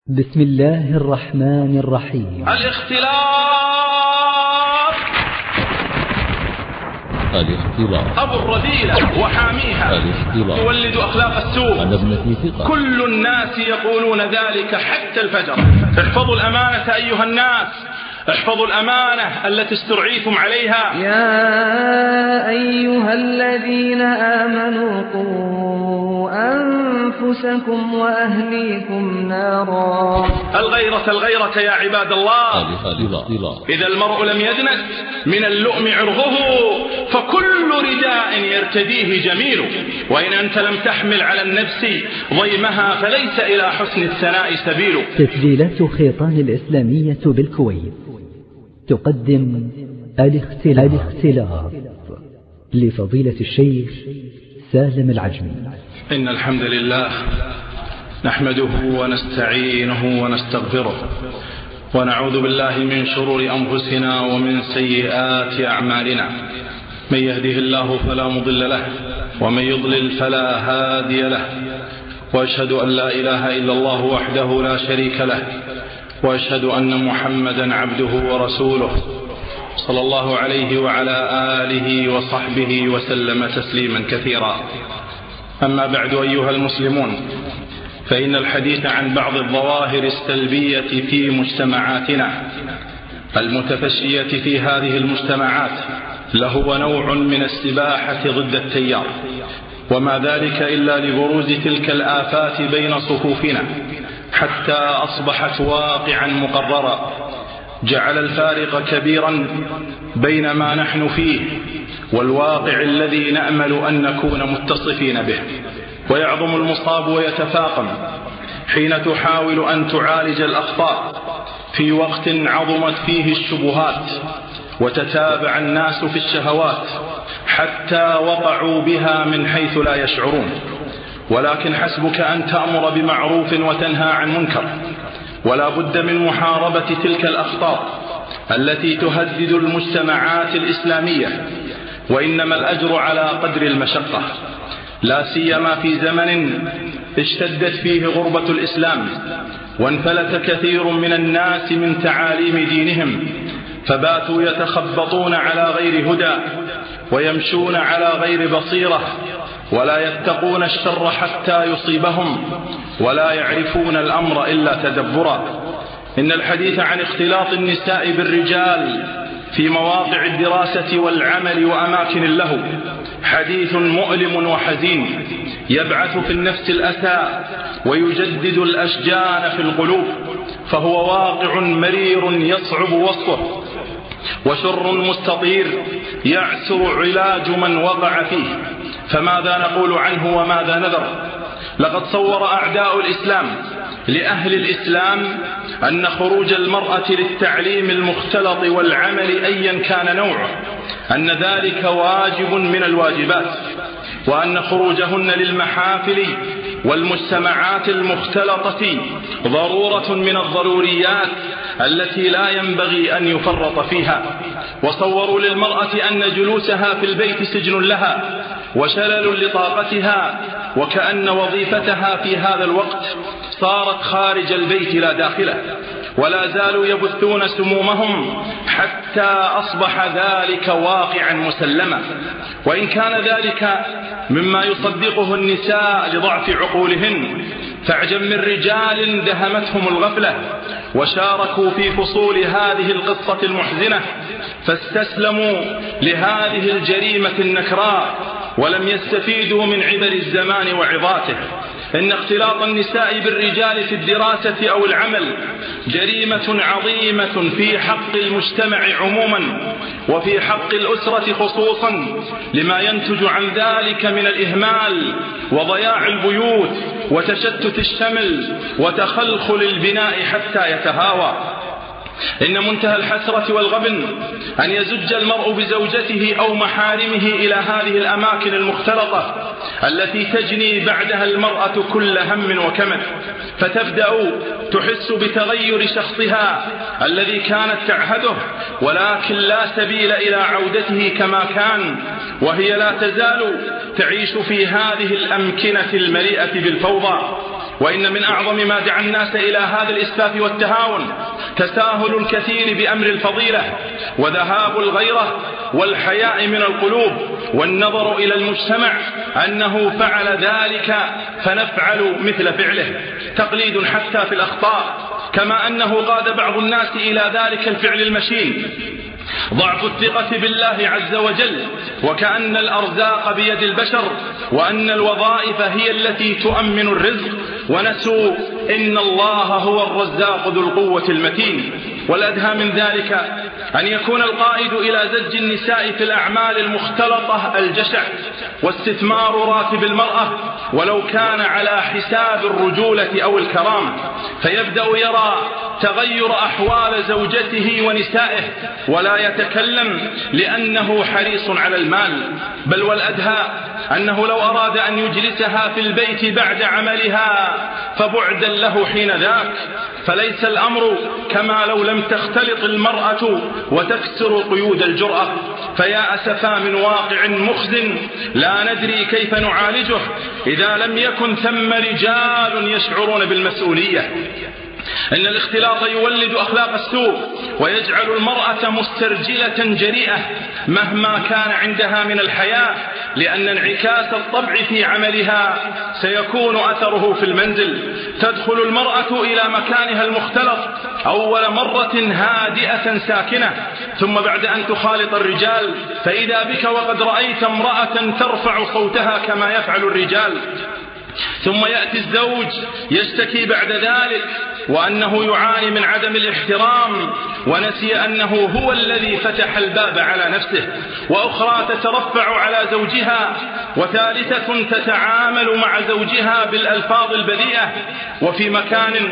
بسم الله الرحمن الرحيم. الاختلاط أبو الرذيلة وحاميها، يولد أخلاق السوء. كل الناس يقولون ذلك حتى الفجر. احفظوا الأمانة أيها الناس، احفظوا الأمانة التي استرعيتم عليها. يا أيها الذين آمنوا قوا أنفسكم وأهليكم نارا. الغيرة يا عباد الله. إذا المرء لم يدنس من اللؤم عرضه فكل رداء يرتديه جميل. وإن أنت لم تحمل على النفس ضيمها فليس إلى حسن الثناء سبيل. تسجيلات خيطان الإسلامية بالكويت تقدم الاختلاط لفضيلة الشيخ سالم العجمي. إن الحمد لله نحمده ونستعينه ونستغفره ونعوذ بالله من شرور أنفسنا ومن سيئات أعمالنا. من يهده الله فلا مضل له ومن يضلل فلا هادي له، وأشهد أن لا إله إلا الله وحده لا شريك له، وأشهد أن محمدا عبده ورسوله صلى الله عليه وعلى آله وصحبه وسلم تسليما كثيرا. أما بعد أيها المسلمون، فإن الحديث عن بعض الظواهر السلبية في مجتمعاتنا المتفشية في هذه المجتمعات لهو نوع من السباحة ضد التيار، وما ذلك إلا لبروز تلك الآفات بين صفوفنا حتى أصبحت واقعا مقررا، جعل الفارق كبيرا بين ما نحن فيه والواقع الذي نأمل أن نكون متصفين به. ويعظم المصاب ويتفاقم حين تحاول أن تعالج الأخطاء في وقت عظمت فيه الشبهات وتتابع الناس في الشهوات حتى وقعوا بها من حيث لا يشعرون. ولكن حسبك أن تأمر بمعروف وتنهى عن منكر، ولا بد من محاربة تلك الأخطار التي تهدد المجتمعات الإسلامية، وإنما الأجر على قدر المشقة، لا سيما في زمن اشتدت فيه غربة الإسلام وانفلت كثير من الناس من تعاليم دينهم، فباتوا يتخبطون على غير هدى ويمشون على غير بصيرة، ولا يتقون الشر حتى يصيبهم، ولا يعرفون الأمر إلا تدبرا. إن الحديث عن اختلاط النساء بالرجال في مواقع الدراسة والعمل وأماكن اللهو حديث مؤلم وحزين، يبعث في النفس الأسى ويجدد الأشجان في القلوب، فهو واقع مرير يصعب وصفه، وشر مستطير يعسر علاج من وقع فيه. فماذا نقول عنه وماذا نذر؟ لقد صور أعداء الإسلام لأهل الإسلام أن خروج المرأة للتعليم المختلط والعمل أيا كان نوعه أن ذلك واجب من الواجبات، وأن خروجهن للمحافل والمجتمعات المختلطة ضرورة من الضروريات التي لا ينبغي أن يفرط فيها. وصوروا للمرأة أن جلوسها في البيت سجن لها وشلل لطاقتها، وكأن وظيفتها في هذا الوقت صارت خارج البيت لا داخله، ولا زالوا يبثون سمومهم حتى أصبح ذلك واقعا مسلما. وإن كان ذلك مما يصدقه النساء لضعف عقولهن، فاعجب من رجال دهمتهم الغفلة وشاركوا في فصول هذه القصة المحزنة، فاستسلموا لهذه الجريمة النكراء ولم يستفيدوا من عبر الزمان وعظاته. إن اختلاط النساء بالرجال في الدراسة أو العمل جريمة عظيمة في حق المجتمع عموما وفي حق الأسرة خصوصا، لما ينتج عن ذلك من الإهمال وضياع البيوت وتشتت الشمل وتخلخل البناء حتى يتهاوى. إن منتهى الحسرة والغبن أن يزج المرء بزوجته أو محارمه إلى هذه الأماكن المختلطة التي تجني بعدها المرأة كل هم وكمد، فتبدأ تحس بتغير شخصها الذي كانت تعهده، ولكن لا سبيل إلى عودته كما كان، وهي لا تزال تعيش في هذه الأمكنة المليئة بالفوضى. وإن من أعظم ما دعا الناس إلى هذا الإسفاف والتهاون تساهل الكثير بأمر الفضيلة وذهاب الغيرة والحياء من القلوب والنظر إلى المجتمع أنه فعل ذلك فنفعل مثل فعله، تقليد حتى في الأخطاء، كما أنه قاد بعض الناس إلى ذلك الفعل المشين ضعف الثقة بالله عز وجل، وكأن الأرزاق بيد البشر وأن الوظائف هي التي تؤمن الرزق، ونسوا إن الله هو الرزاق ذو القوة المتين. والأدهى من ذلك أن يكون القائد إلى زج النساء في الأعمال المختلطة الجشع واستثمار راتب المرأة ولو كان على حساب الرجولة أو الكرامة، فيبدأ يرى تغير أحوال زوجته ونسائه ولا يتكلم لأنه حريص على المال. بل والأدهى أنه لو أراد أن يجلسها في البيت بعد عملها فبعدا له حين ذاك، فليس الأمر كما لو لم تختلط المرأة وتكسر قيود الجرأة. فيا أسفا من واقع مخزن لا ندري كيف نعالجه إذا لم يكن ثم رجال يشعرون بالمسؤولية. إن الاختلاط يولد أخلاق السوء ويجعل المرأة مسترجلة جريئة مهما كان عندها من الحياء، لأن انعكاس الطبع في عملها سيكون أثره في المنزل. تدخل المرأة إلى مكانها المختلط أول مرة هادئة ساكنة، ثم بعد أن تخالط الرجال فإذا بك وقد رأيت امرأة ترفع صوتها كما يفعل الرجال. ثم يأتي الزوج يشتكي بعد ذلك وأنه يعاني من عدم الاحترام ونسي أنه هو الذي فتح الباب على نفسه، وأخرى تترفع على زوجها، وثالثة تتعامل مع زوجها بالألفاظ البذيئة. وفي مكان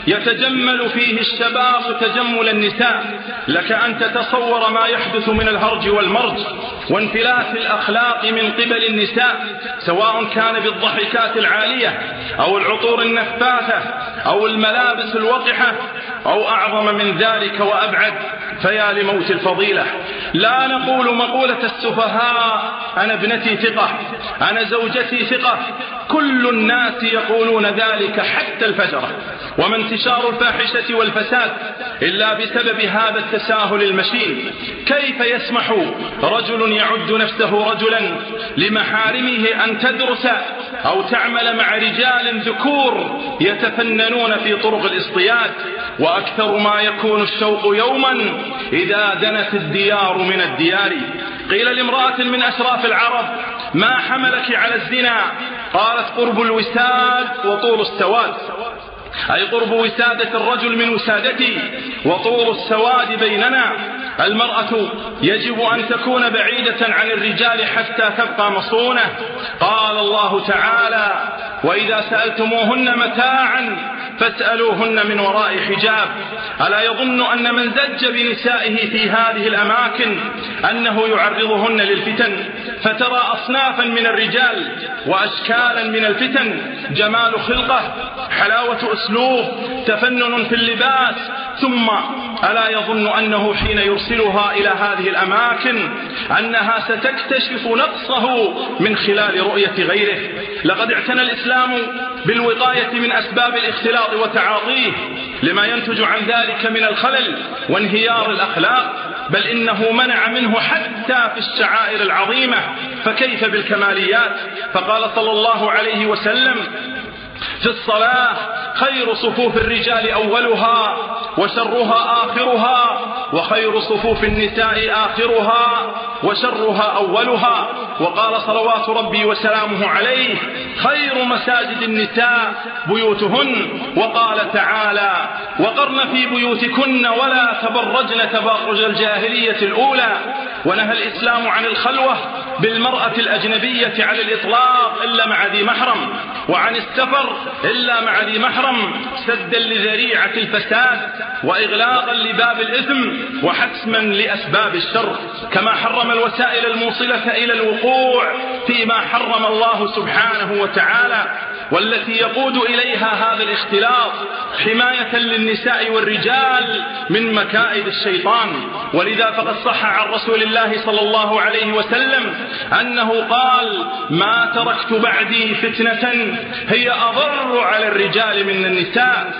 يتجمل فيه الشباب تجمل النساء لك أن تتصور ما يحدث من الهرج والمرج وانفلات الأخلاق من قبل النساء، سواء كان بالضحكات العالية أو العطور النفاثة أو الملابس الوقحة أو أعظم من ذلك وأبعد. فيا لموت الفضيلة، لا نقول مقولة السفهاء أنا ابنتي ثقة، أنا زوجتي ثقة، كل الناس يقولون ذلك حتى الفجرة. وما انتشار الفاحشة والفساد إلا بسبب هذا التساهل المشين. كيف يسمح رجل يعد نفسه رجلا لمحارمه أن تدرس أو تعمل مع رجال ذكور يتفننون في طرق الاصطياد؟ وأكثر ما يكون الشوق يوما إذا دنت الديار من الديار. قيل لامرأة من أشراف العرب ما حملك على الزنا؟ قالت قرب الوساد وطول السواد، أي قرب وسادة الرجل من وسادتي وطول السواد بيننا. المرأة يجب أن تكون بعيدة عن الرجال حتى تبقى مصونة. قال الله تعالى وإذا سألتموهن متاعا فاسألوهن من وراء حجاب. ألا يظن أن من زج بنسائه في هذه الأماكن أنه يعرضهن للفتن؟ فترى أصنافا من الرجال وأشكالا من الفتن، جمال خلقة، حلاوة أسلوب، تفنن في اللباس. ثم ألا يظن أنه حين يرسلها إلى هذه الأماكن أنها ستكتشف نقصه من خلال رؤية غيره؟ لقد اعتنى الإسلام بالوقاية من أسباب الاختلاط وتعاطيه لما ينتج عن ذلك من الخلل وانهيار الأخلاق، بل إنه منع منه حتى في الشعائر العظيمة، فكيف بالكماليات؟ فقال صلى الله عليه وسلم في الصلاة خير صفوف الرجال أولها وشرها آخرها، وخير صفوف النساء آخرها وشرها أولها. وقال صلوات ربي وسلامه عليه خير مساجد النساء بيوتهن. وقال تعالى وقرن في بيوتكن ولا تبرجن تبرج الجاهلية الأولى. ونهى الإسلام عن الخلوة بالمرأة الأجنبية على الإطلاق إلا مع ذي محرم، وعن السفر إلا مع ذي محرم، سدا لذريعة الفساد وإغلاقا لباب الإثم وحسما لأسباب الشر. كما حرم الوسائل الموصلة إلى الوقوع فيما حرم الله سبحانه وتعالى. والتي يقود إليها هذا الاختلاط حماية للنساء والرجال من مكائد الشيطان. ولذا فقد صح عن رسول الله صلى الله عليه وسلم أنه قال: ما تركت بعدي فتنة هي أضر على الرجال من النساء.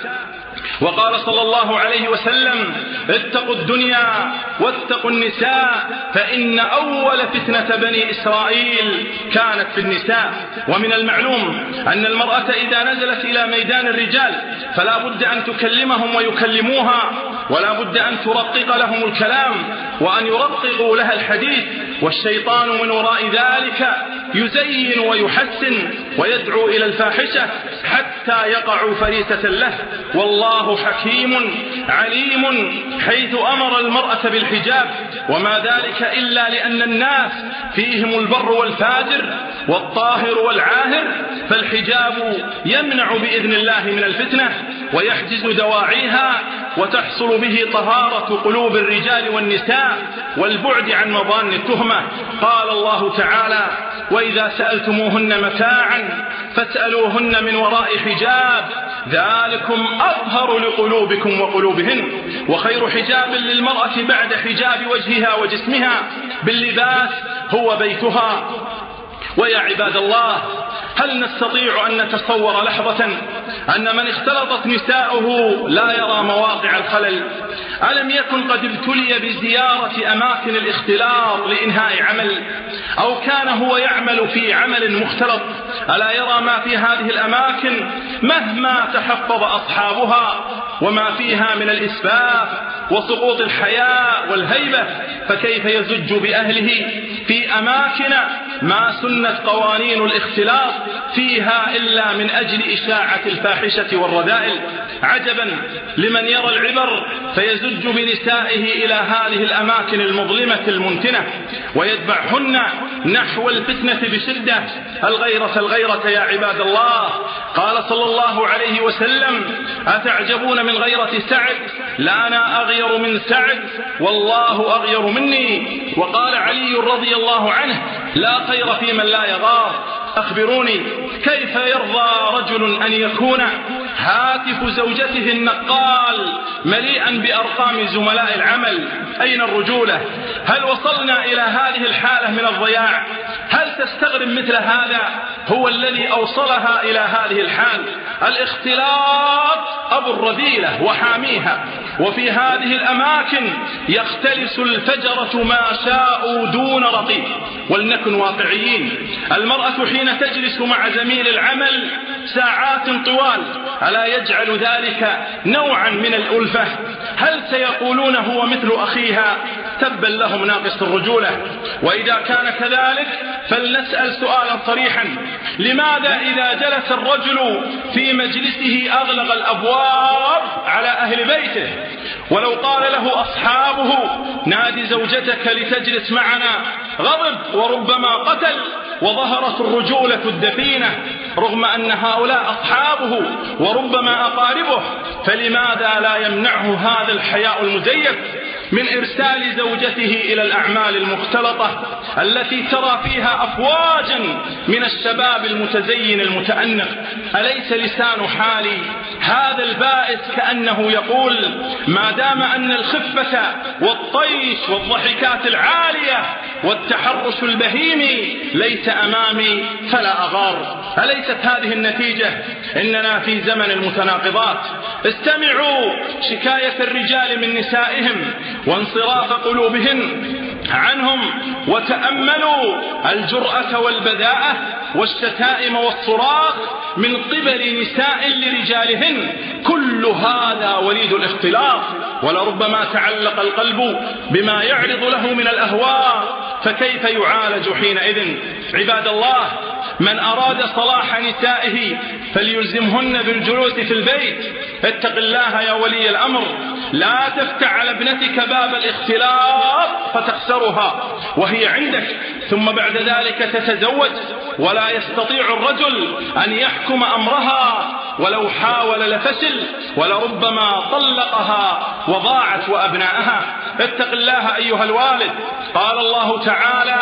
وقال صلى الله عليه وسلم: اتقوا الدنيا واتقوا النساء فإن أول فتنة بني إسرائيل كانت في النساء. ومن المعلوم أن المرأة إذا نزلت إلى ميدان الرجال فلا بد أن تكلمهم ويكلموها، ولا بد أن ترقق لهم الكلام وأن يرققوا لها الحديث، والشيطان من وراء ذلك يزين ويحسن ويدعو إلى الفاحشة حتى يقعوا فريسة له. والله حكيم عليم حيث أمر المرأة بالحجاب، وما ذلك إلا لأن الناس فيهم البر والفاجر والطاهر والعاهر، فالحجاب يمنع بإذن الله من الفتنة ويحجز دواعيها، وتحصل به طهارة قلوب الرجال والنساء والبعد عن مظان التهمة. قال الله تعالى: وإذا سألتموهن متاعا فاسألوهن من وراء حجاب ذلكم أطهر لقلوبكم وقلوبهن. وخير حجاب للمرأة بعد حجاب وجهها وجسمها باللباس هو بيتها. ويا عباد الله، هل نستطيع أن نتصور لحظة أن من اختلطت نساؤه لا يرى مواقع الخلل؟ ألم يكن قد ابتلي بزيارة أماكن الاختلاط لإنهاء عمل، أو كان هو يعمل في عمل مختلط، ألا يرى ما في هذه الأماكن مهما تحفظ أصحابها وما فيها من الإسفاف وسقوط الحياء والهيبة؟ فكيف يزج بأهله في أماكن ما سنت قوانين الاختلاط فيها إلا من أجل إشاعة الفاحشة والرذائل؟ عجبا لمن يرى العبر فيزج بنسائه إلى هذه الأماكن المظلمة المنتنة ويدفعهن نحو الفتنة بشدة. الغيرة يا عباد الله. قال صلى الله عليه وسلم: أتعجبون من غيرة سعد؟ لا أنا أغير من سعد والله أغير مني. وقال علي رضي الله عنه: لا خير في من لا يغار. أخبروني كيف يرضى رجل أن يكون هاتف زوجته النقال مليئا بأرقام زملاء العمل؟ أين الرجولة؟ هل وصلنا إلى هذه الحالة من الضياع؟ هل تستغرب مثل هذا هو الذي أوصلها إلى هذه الحال؟ الاختلاط أبو الرذيلة وحاميها. وفي هذه الأماكن يختلس الفجرة ما شاءوا دون رقيب. ولنكن واقعيين، المرأة حين تجلس مع زميل العمل ساعات طوال ألا يجعل ذلك نوعا من الألفة؟ هل سيقولون هو مثل أخيها؟ تبا لهم ناقص الرجولة. وإذا كان كذلك فلنسأل سؤالا صريحا: لماذا إذا جلس الرجل في مجلسه أغلق الأبواب على أهل بيته؟ ولو قال له أصحابه: نادي زوجتك لتجلس معنا، غضب وربما قتل، وظهرت الرجولة الدفينة رغم أن هؤلاء أصحابه وربما أقاربه. فلماذا لا يمنعه هذا الحياء المزيف من إرسال زوجته إلى الأعمال المختلطة التي ترى فيها أفواجا من الشباب المتزين المتأنق؟ أليس لسان حالي هذا البائس كأنه يقول: ما دام أن الخفة والطيش والضحكات العالية والتحرش البهيمي ليس أمامي فلا أغار؟ أليست هذه النتيجة؟ إننا في زمن المتناقضات. استمعوا شكاية الرجال من نسائهم وانصراف قلوبهن عنهم، وتأملوا الجرأة والبذاءة والشتائم والصراخ من قبل نساء لرجالهن. كل هذا وليد الاختلاط، ولربما تعلق القلب بما يعرض له من الأهواء، فكيف يعالج حينئذ؟ عباد الله، من أراد صلاح نسائه فليلزمهن بالجلوس في البيت. اتق الله يا ولي الأمر، لا تفتح على ابنتك باب الاختلاط فتخسرها وهي عندك، ثم بعد ذلك تتزوج ولا يستطيع الرجل أن يحكم أمرها، ولو حاول لفشل، ولربما طلقها وضاعت وأبناءها. اتق الله أيها الوالد. قال الله تعالى: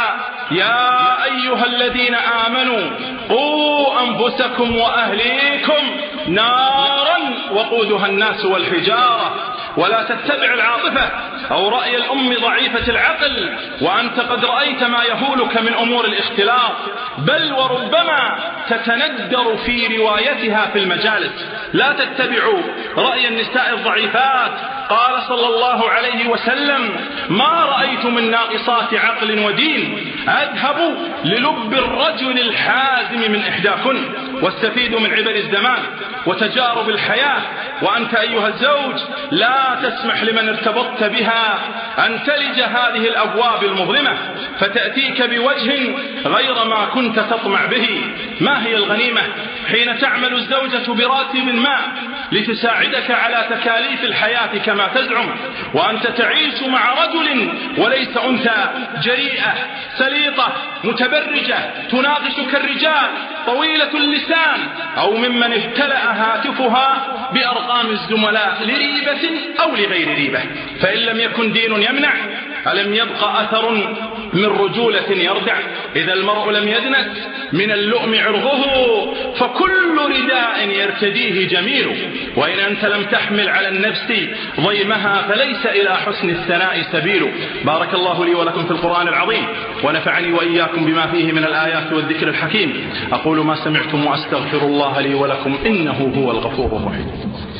يا أيها الذين آمنوا قوا أنفسكم وأهليكم نارا وقودها الناس والحجارة. ولا تتبع العاطفة أو رأي الأم ضعيفة العقل وأنت قد رأيت ما يهولك من أمور الاختلاط، بل وربما تتندر في روايتها في المجالس. لا تتبعوا رأي النساء الضعيفات. قال صلى الله عليه وسلم: ما رأيت من ناقصات عقل ودين أذهب للب الرجل الحازم من إحداكن. واستفيدوا من عبر الزمان وتجارب الحياة. وأنت أيها الزوج لا تسمح لمن ارتبطت بها أن تلج هذه الأبواب المظلمة فتأتيك بوجه غير ما كنت تطمع به. ما هي الغنيمة حين تعمل الزوجة براتب ما لتساعدك على تكاليف الحياة كما تزعم، وأنت تعيش مع رجل وليس أنثى، جريئة سليطة متبرجة تناقشك الرجال، طويلة اللسان، أو ممن ابتلأ هاتفها بأرقام الزملاء لريبة أو لغير ريبة. فإن لم يكن دين يمنع ألم يبقى أثر من رجولة يردع. إذا المرء لم يدنس من اللؤم عرضه فكل رداء يرتديه جميل. وإن أنت لم تحمل على النفس ضيمها فليس إلى حسن الثناء سبيل. بارك الله لي ولكم في القرآن العظيم ونفعني وإياكم بما فيه من الآيات والذكر الحكيم. أقول ما سمعتم وأستغفر الله لي ولكم إنه هو الغفور الرحيم.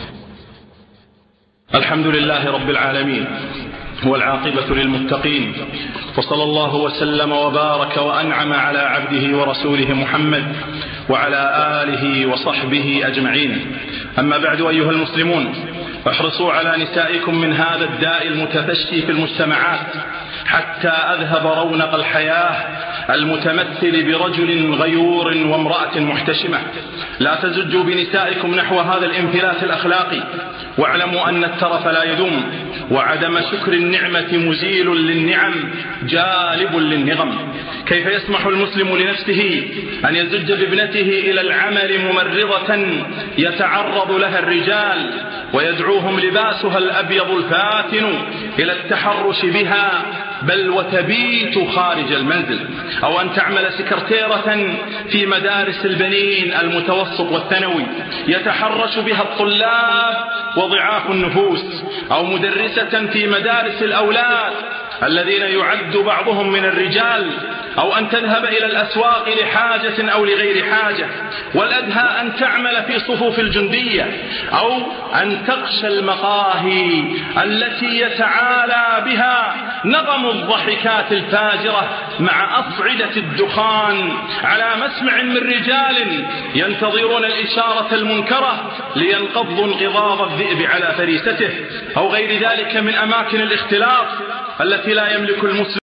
الحمد لله رب العالمين والعاقبة للمتقين، وصلى الله وسلم وبارك وأنعم على عبده ورسوله محمد وعلى آله وصحبه أجمعين. أما بعد أيها المسلمون، احرصوا على نسائكم من هذا الداء المتفشي في المجتمعات حتى أذهب رونق الحياة المتمثل برجل غيور وامرأة محتشمة. لا تزجوا بنسائكم نحو هذا الانفلات الأخلاقي، واعلموا أن الترف لا يدوم، وعدم شكر النعمة مزيل للنعم جالب للنغم. كيف يسمح المسلم لنفسه أن يزج بابنته إلى العمل ممرضة يتعرض لها الرجال ويدعوهم لباسها الأبيض الفاتن إلى التحرش بها، بل وتبيت خارج المنزل، أو أن تعمل سكرتيرة في مدارس البنين المتوسط والثانوي يتحرش بها الطلاب وضعاف النفوس، أو مدرسة في مدارس الأولاد الذين يعد بعضهم من الرجال، أو أن تذهب إلى الأسواق لحاجة أو لغير حاجة، والأدهى أن تعمل في صفوف الجندية، أو أن تغشى المقاهي التي يتعالى بها نغم الضحكات الفاجرة مع أصعدة الدخان على مسمع من رجال ينتظرون الإشارة المنكرة لينقضوا انقضاض الذئب على فريسته، أو غير ذلك من أماكن الاختلاط التي لا يملك المسلم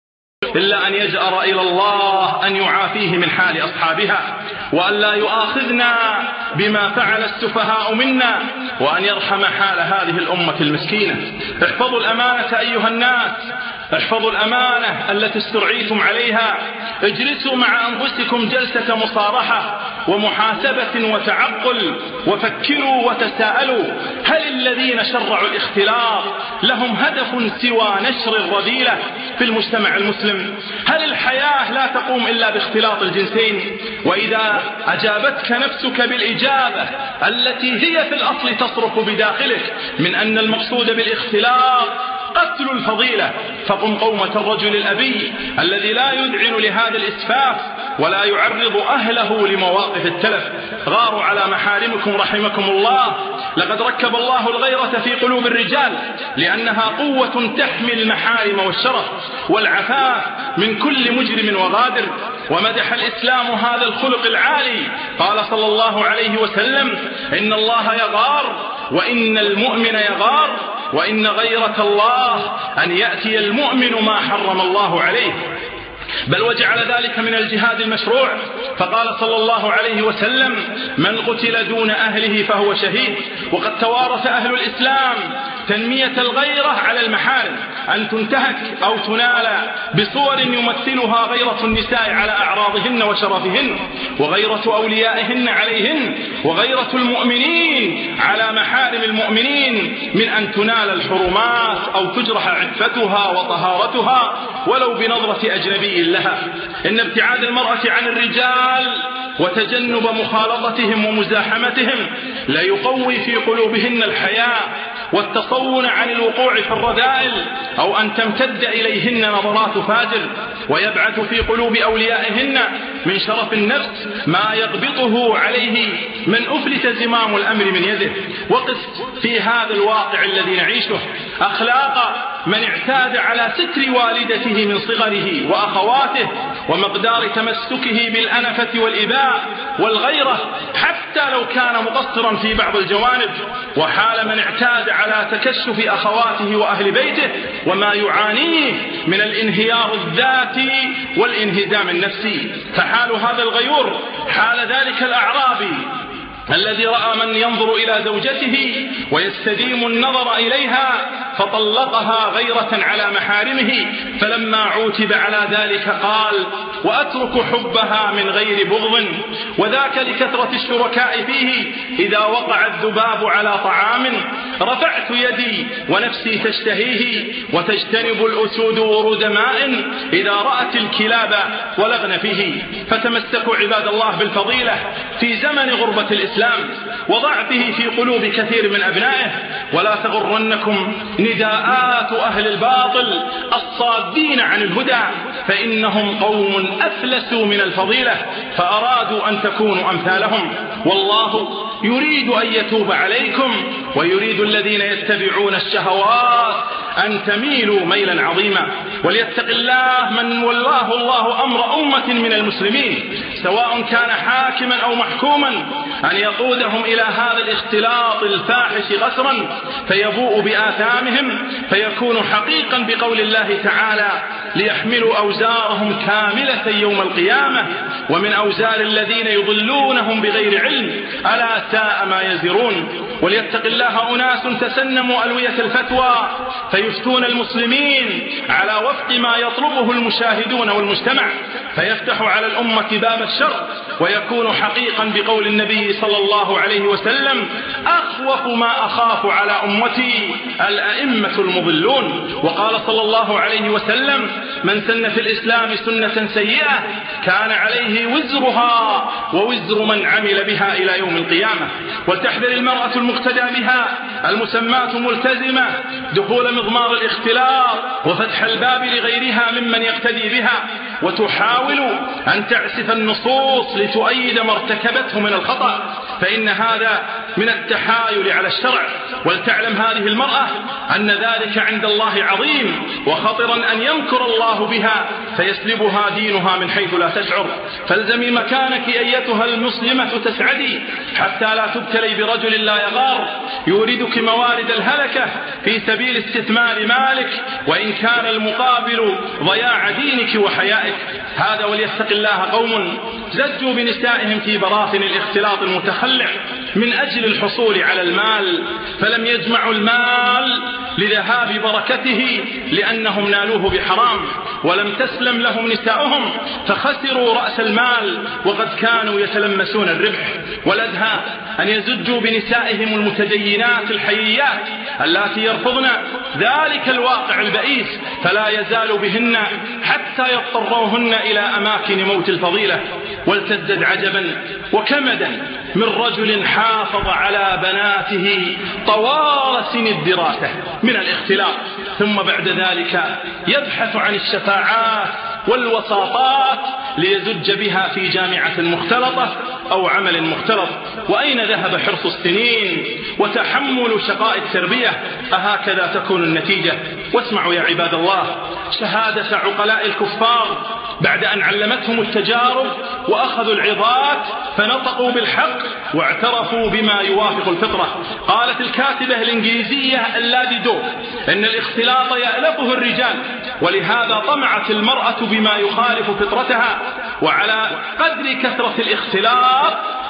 إلا أن يجأر إلى الله أن يعافيه من حال أصحابها، وأن لا يؤاخذنا بما فعل السفهاء منا، وأن يرحم حال هذه الأمة المسكينة. احفظوا الأمانة أيها الناس، احفظوا الأمانة التي استرعيتم عليها. اجلسوا مع أنفسكم جلسة مصارحة ومحاسبة وتعقل، وفكروا وتساءلوا: هل الذين شرعوا الاختلاط لهم هدف سوى نشر الرذيلة في المجتمع المسلم؟ هل الحياة لا تقوم إلا باختلاط الجنسين؟ وإذا أجابتك نفسك بالإجابة التي هي في الأصل تصرخ بداخلك من أن المقصود بالاختلاط قتل الفضيلة، فقم قومة الرجل الأبي الذي لا يذعن لهذا الإسفاف ولا يعرض أهله لمواقف التلف. غاروا على محارمكم رحمكم الله. لقد ركب الله الغيرة في قلوب الرجال لأنها قوة تحمي المحارم والشرف والعفاف من كل مجرم وغادر. ومدح الإسلام هذا الخلق العالي، قال صلى الله عليه وسلم: إن الله يغار وإن المؤمن يغار، وإن غيرة الله أن يأتي المؤمن ما حرم الله عليه، بل وجعل ذلك من الجهاد المشروع. فقال صلى الله عليه وسلم: من قتل دون أهله فهو شهيد، وقد توارث أهل الإسلام تنمية الغيرة على المحارم، أن تنتهك أو تنال بصور يمثلها غيرة النساء على أعراضهن وشرفهن، وغيرة أوليائهن عليهن، وغيرة المؤمنين على محارم المؤمنين، من أن تنال الحرمات أو تجرح عفتها وطهارتها ولو بنظرة أجنبي لها. إن ابتعاد المرأة عن الرجال وتجنب مخالطتهم ومزاحمتهم لا يقوي في قلوبهن الحياء والتصون عن الوقوع في الرذائل أو أن تمتد إليهن نظرات فاجر، ويبعث في قلوب أوليائهن من شرف النفس ما يغبطه عليه من أفلت زمام الأمر من يده. وقس في هذا الواقع الذي نعيشه أخلاق من اعتاد على ستر والدته من صغره وأخواته، ومقدار تمسكه بالأنفة والإباء والغيرة حتى لو كان مقصرا في بعض الجوانب، وحال من اعتاد على تكشف أخواته وأهل بيته وما يعانيه من الانهيار الذاتي والانهزام النفسي. فحال هذا الغيور حال ذلك الأعرابي الذي رأى من ينظر إلى زوجته ويستديم النظر إليها فطلقها غيرة على محارمه، فلما عوتب على ذلك قال: وأترك حبها من غير بغض، وذاك لكثرة الشركاء فيه. إذا وقع الذباب على طعام رفعت يدي ونفسي تشتهيه، وتجتنب الأسود ورود ماء إذا رأت الكلاب ولغن فيه. فتمسكوا عباد الله بالفضيلة في زمن غربة الإسلام وضعفه في قلوب كثير من أبنائه، ولا تغرنكم نداءات أهل الباطل الصادين عن الهدى، فإنهم قوم أفلسوا من الفضيلة فأرادوا أن تكونوا أمثالهم. والله يريد أن يتوب عليكم، ويريد الذين يتبعون الشهوات أن تميلوا ميلا عظيما. وليتق الله من ولاه الله أمر أمة من المسلمين، سواء كان حاكما أو محكوما، أن يقودهم إلى هذا الاختلاط الفاحش غسرا فيبوء بآثامهم، فيكون حقيقا بقول الله تعالى: ليحملوا أوزارهم كاملة يوم القيامة ومن أوزار الذين يضلونهم بغير علم ألا ساء ما يزرون. وليتق الله أناس تسنموا ألوية الفتوى فيفتون المسلمين على وفق ما يطلبه المشاهدون والمجتمع، فيفتح على الأمة باب الشر، ويكون حقيقا بقول النبي صلى الله عليه وسلم: أخوف ما أخاف على أمتي الأئمة المضلون. وقال صلى الله عليه وسلم: من سن في الإسلام سنة سيئة كان عليه وزرها ووزر من عمل بها إلى يوم القيامة. ولتحذر المرأة المقتدى بها المسماة ملتزمة دخول مضمار الاختلاط وفتح الباب لغيرها ممن يقتدي بها، وتحاول أن تعسف النصوص لتؤيد ما ارتكبته من الخطأ، فإن هذا من التحايل على الشرع. ولتعلم هذه المرأة أن ذلك عند الله عظيم، وخطرا أن يمكر الله بها فيسلبها دينها من حيث لا تشعر. فالزمي مكانك أيتها المسلمة تسعدي حتى لا تبتلي برجل لا يغار يوردك موارد الهلكة في سبيل استثمار مالك، وإن كان المقابل ضياع دينك وحيائك. هذا وليتق الله قوم زجوا بنسائهم في براثن الاختلاط المتخلع من أجل الحصول على المال، فلم يجمعوا المال لذهاب بركته لأنهم نالوه بحرام، ولم تسلم لهم نساؤهم فخسروا رأس المال وقد كانوا يتلمسون الربح. والأدهى أن يزجوا بنسائهم المتدينات الحييات اللاتي يرفضن ذلك الواقع البئيس، فلا يزال بهن حتى يضطروهن إلى أماكن موت الفضيلة. ولتزدد عجبا وكمدا من رجل حافظ على بناته طوال سن الدراسة من الاختلاط، ثم بعد ذلك يبحث عن الشفاعات والوساطات ليزج بها في جامعة مختلطة أو عمل مختلط. وأين ذهب حرص السنين وتحمل شقاء التربية؟ أهكذا تكون النتيجة؟ واسمعوا يا عباد الله شهادة عقلاء الكفار بعد أن علمتهم التجارب وأخذوا العظات فنطقوا بالحق واعترفوا بما يوافق الفطرة. قالت الكاتبة الإنجليزية اللادي دو إن الاختلاط يألفه الرجال، ولهذا طمعت المرأة بما يخالف فطرتها، وعلى قدر كثرة الاختلاط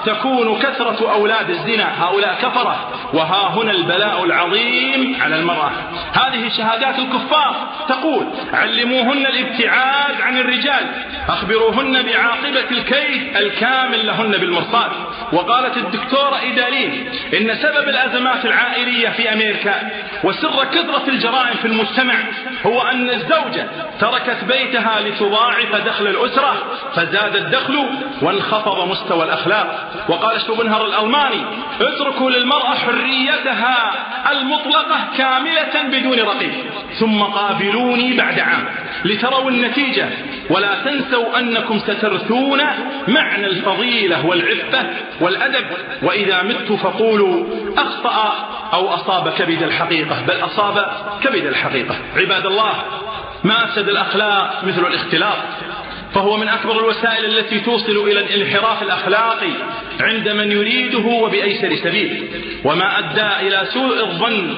تكون كثرة أولاد الزنا، هؤلاء كفرة، وها هنا البلاء العظيم على المرأة. هذه شهادات الكفار تقول: علموهن الابتعاد عن الرجال، أخبروهن بعاقبة الكيد الكامل لهن بالمرصاد. وقالت الدكتورة إيدالين إن سبب الأزمات العائلية في أمريكا وسر كثرة الجرائم في المجتمع هو أن الزوجة تركت بيتها لتضاعف دخل الأسرة، فزاد الدخل وانخفض مستوى الأخلاق. وقال شوبنهر الألماني: اتركوا للمرأة حريتها المطلقة كاملة بدون رقيب، ثم قابلوني بعد عام لتروا النتيجة، ولا تنسوا أنكم سترثون معنى الفضيلة والعفة والأدب، وإذا مت فقولوا أخطأ أو أصاب كبد الحقيقة، بل أصاب كبد الحقيقة. عباد الله، ما أفسد الأخلاق مثل الاختلاط، فهو من أكبر الوسائل التي توصل إلى الانحراف الأخلاقي عند من يريده وبأيسر سبيل، وما أدى إلى سوء الظن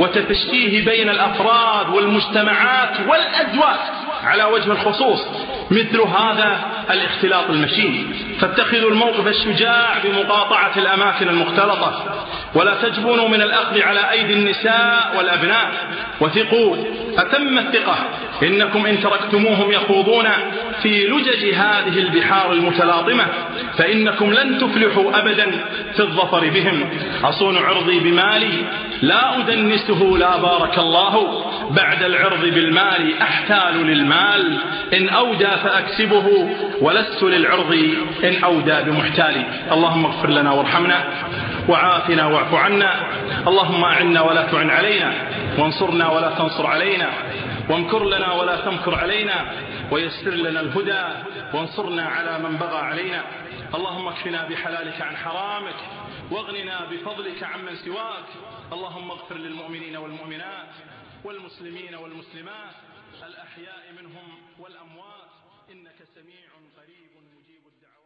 وتفشيه بين الأفراد والمجتمعات والأزواج على وجه الخصوص، مثل هذا الاختلاط المشين. فاتخذوا الموقف الشجاع بمقاطعة الأماكن المختلطة، ولا تجبنوا من الأخذ على أيدي النساء والأبناء، وثقوا أتم الثقة إنكم إن تركتموهم يخوضون في لجج هذه البحار المتلاطمة فإنكم لن تفلحوا أبدا في الظفر بهم. أصون عرضي بمالي لا أدنسه، لا بارك الله، بعد العرض بالمال أحتال للمال، إن أودى فأكسبه ولست للعرض إن أودى بمحتالي. اللهم اغفر لنا وارحمنا وعافنا واعف عنا، اللهم أعنا ولا تعن علينا، وانصرنا ولا تنصر علينا، وامكر لنا ولا تمكر علينا، ويسر لنا الهدى وانصرنا على من بغى علينا. اللهم اكفنا بحلالك عن حرامك، واغننا بفضلك عمن سواك. اللهم اغفر للمؤمنين والمؤمنات والمسلمين والمسلمات الأحياء منهم والأموات، إنك سميع قريب مجيب الدعوات.